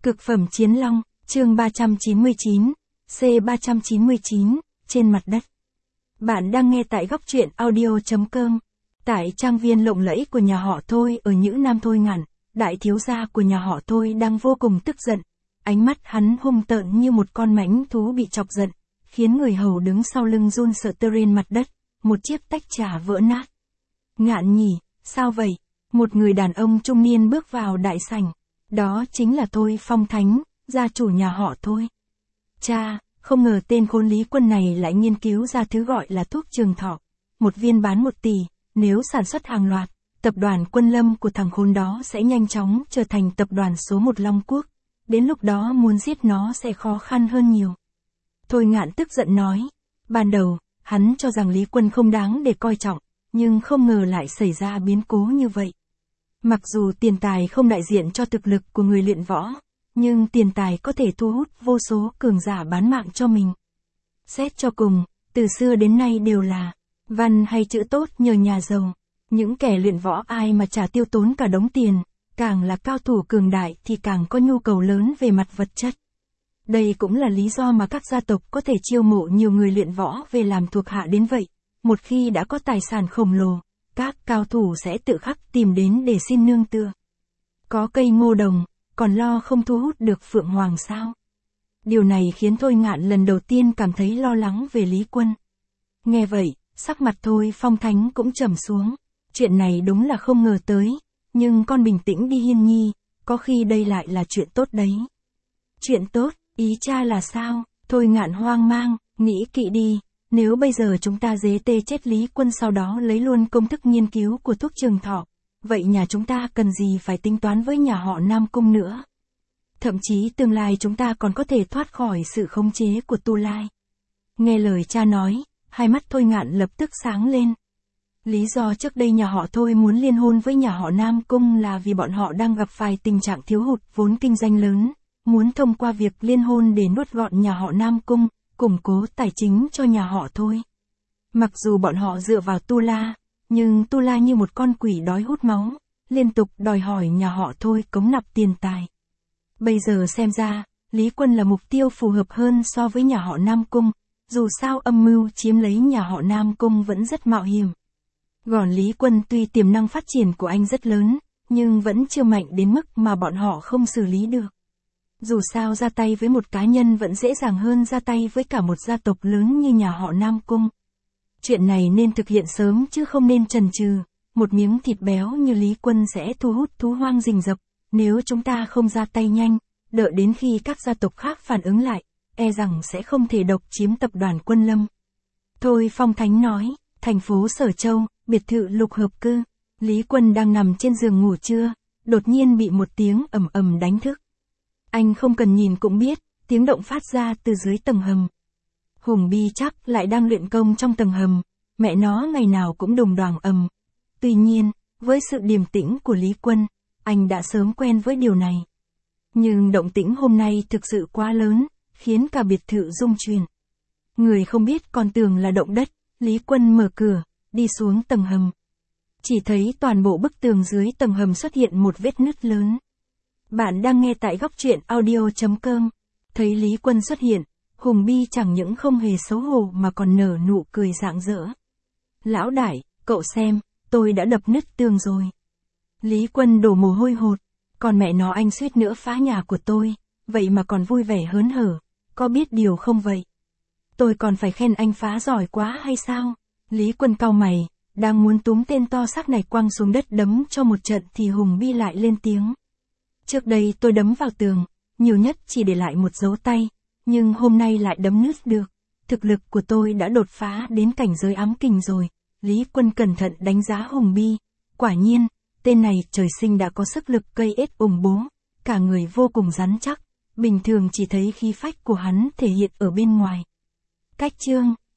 Cực phẩm chiến long, chương 399, C399, trên mặt đất. Bạn đang nghe tại góc truyện audio.com. Tại trang viên lộng lẫy của nhà họ Thôi ở Nhữ Nam Thôi Ngạn, đại thiếu gia của nhà họ Thôi đang vô cùng tức giận. Ánh mắt hắn hung tợn như một con mãnh thú bị chọc giận, khiến người hầu đứng sau lưng run sợ tơ trên mặt đất, một chiếc tách trà vỡ nát. Ngạn nhỉ, sao vậy? Một người đàn ông trung niên bước vào đại sảnh. Đó chính là Thôi Phong Thánh, gia chủ nhà họ Thôi. Cha, không ngờ tên khốn Lý Quân này lại nghiên cứu ra thứ gọi là thuốc trường thọ. Một viên bán 1 tỷ, nếu sản xuất hàng loạt, tập đoàn Quân Lâm của thằng khốn đó sẽ nhanh chóng trở thành tập đoàn số 1 Long Quốc. Đến lúc đó muốn giết nó sẽ khó khăn hơn nhiều. Thôi Ngạn tức giận nói. Ban đầu, hắn cho rằng Lý Quân không đáng để coi trọng, nhưng không ngờ lại xảy ra biến cố như vậy. Mặc dù tiền tài không đại diện cho thực lực của người luyện võ, nhưng tiền tài có thể thu hút vô số cường giả bán mạng cho mình. Xét cho cùng, từ xưa đến nay đều là văn hay chữ tốt nhờ nhà giàu. Những kẻ luyện võ ai mà chả tiêu tốn cả đống tiền, càng là cao thủ cường đại thì càng có nhu cầu lớn về mặt vật chất. Đây cũng là lý do mà các gia tộc có thể chiêu mộ nhiều người luyện võ về làm thuộc hạ đến vậy. Một khi đã có tài sản khổng lồ, các cao thủ sẽ tự khắc tìm đến để xin nương tựa. Có cây ngô đồng, còn lo không thu hút được Phượng Hoàng sao? Điều này khiến Thôi Ngạn lần đầu tiên cảm thấy lo lắng về Lý Quân. Nghe vậy, sắc mặt Thôi Phong Thánh cũng trầm xuống. Chuyện này đúng là không ngờ tới, nhưng con bình tĩnh đi Hiên Nhi, có khi đây lại là chuyện tốt đấy. Chuyện tốt, ý cha là sao? Thôi Ngạn hoang mang, nghĩ kỹ đi. Nếu bây giờ chúng ta dế tê chết Lý Quân sau đó lấy luôn công thức nghiên cứu của thuốc trường thọ, vậy nhà chúng ta cần gì phải tính toán với nhà họ Nam Cung nữa? Thậm chí tương lai chúng ta còn có thể thoát khỏi sự khống chế của Tu Lai. Nghe lời cha nói, hai mắt Thôi Ngạn lập tức sáng lên. Lý do trước đây nhà họ Thôi muốn liên hôn với nhà họ Nam Cung là vì bọn họ đang gặp phải tình trạng thiếu hụt vốn kinh doanh lớn, muốn thông qua việc liên hôn để nuốt gọn nhà họ Nam Cung, củng cố tài chính cho nhà họ Thôi. Mặc dù bọn họ dựa vào Tu La, nhưng Tu La như một con quỷ đói hút máu, liên tục đòi hỏi nhà họ Thôi cống nạp tiền tài. Bây giờ xem ra, Lý Quân là mục tiêu phù hợp hơn so với nhà họ Nam Cung, dù sao âm mưu chiếm lấy nhà họ Nam Cung vẫn rất mạo hiểm. Còn Lý Quân tuy tiềm năng phát triển của anh rất lớn, nhưng vẫn chưa mạnh đến mức mà bọn họ không xử lý được. Dù sao ra tay với một cá nhân vẫn dễ dàng hơn ra tay với cả một gia tộc lớn như nhà họ Nam Cung. Chuyện này nên thực hiện sớm chứ không nên chần chừ. Một miếng thịt béo như Lý Quân sẽ thu hút thú hoang rình rập. Nếu chúng ta không ra tay nhanh, đợi đến khi các gia tộc khác phản ứng lại, e rằng sẽ không thể độc chiếm tập đoàn Quân Lâm. Thôi Phong Thánh nói, thành phố Sở Châu, biệt thự lục hợp cư. Lý Quân đang nằm trên giường ngủ trưa, đột nhiên bị một tiếng ầm ầm đánh thức. Anh không cần nhìn cũng biết, tiếng động phát ra từ dưới tầng hầm. Hùng Bi chắc lại đang luyện công trong tầng hầm, mẹ nó ngày nào cũng đùng đoàng ầm. Tuy nhiên, với sự điềm tĩnh của Lý Quân, anh đã sớm quen với điều này. Nhưng động tĩnh hôm nay thực sự quá lớn, khiến cả biệt thự rung chuyển. Người không biết còn tưởng là động đất, Lý Quân mở cửa, đi xuống tầng hầm. Chỉ thấy toàn bộ bức tường dưới tầng hầm xuất hiện một vết nứt lớn. Bạn đang nghe tại góc truyện audio.com. Thấy Lý Quân xuất hiện, Hùng Bi chẳng những không hề xấu hổ mà còn nở nụ cười rạng rỡ. Lão đại, cậu xem, tôi đã đập nứt tường rồi. Lý Quân đổ mồ hôi hột, còn mẹ nó anh suýt nữa phá nhà của tôi, vậy mà còn vui vẻ hớn hở, có biết điều không vậy? Tôi còn phải khen anh phá giỏi quá hay sao? Lý Quân cau mày, đang muốn túm tên to xác này quăng xuống đất đấm cho một trận thì Hùng Bi lại lên tiếng. Trước đây tôi đấm vào tường, nhiều nhất chỉ để lại một dấu tay, nhưng hôm nay lại đấm nứt được. Thực lực của tôi đã đột phá đến cảnh giới ám kình rồi. Lý Quân cẩn thận đánh giá Hùng Bi. Quả nhiên, tên này trời sinh đã có sức lực cây ết ủng bố, cả người vô cùng rắn chắc, bình thường chỉ thấy khí phách của hắn thể hiện ở bên ngoài. Cách chương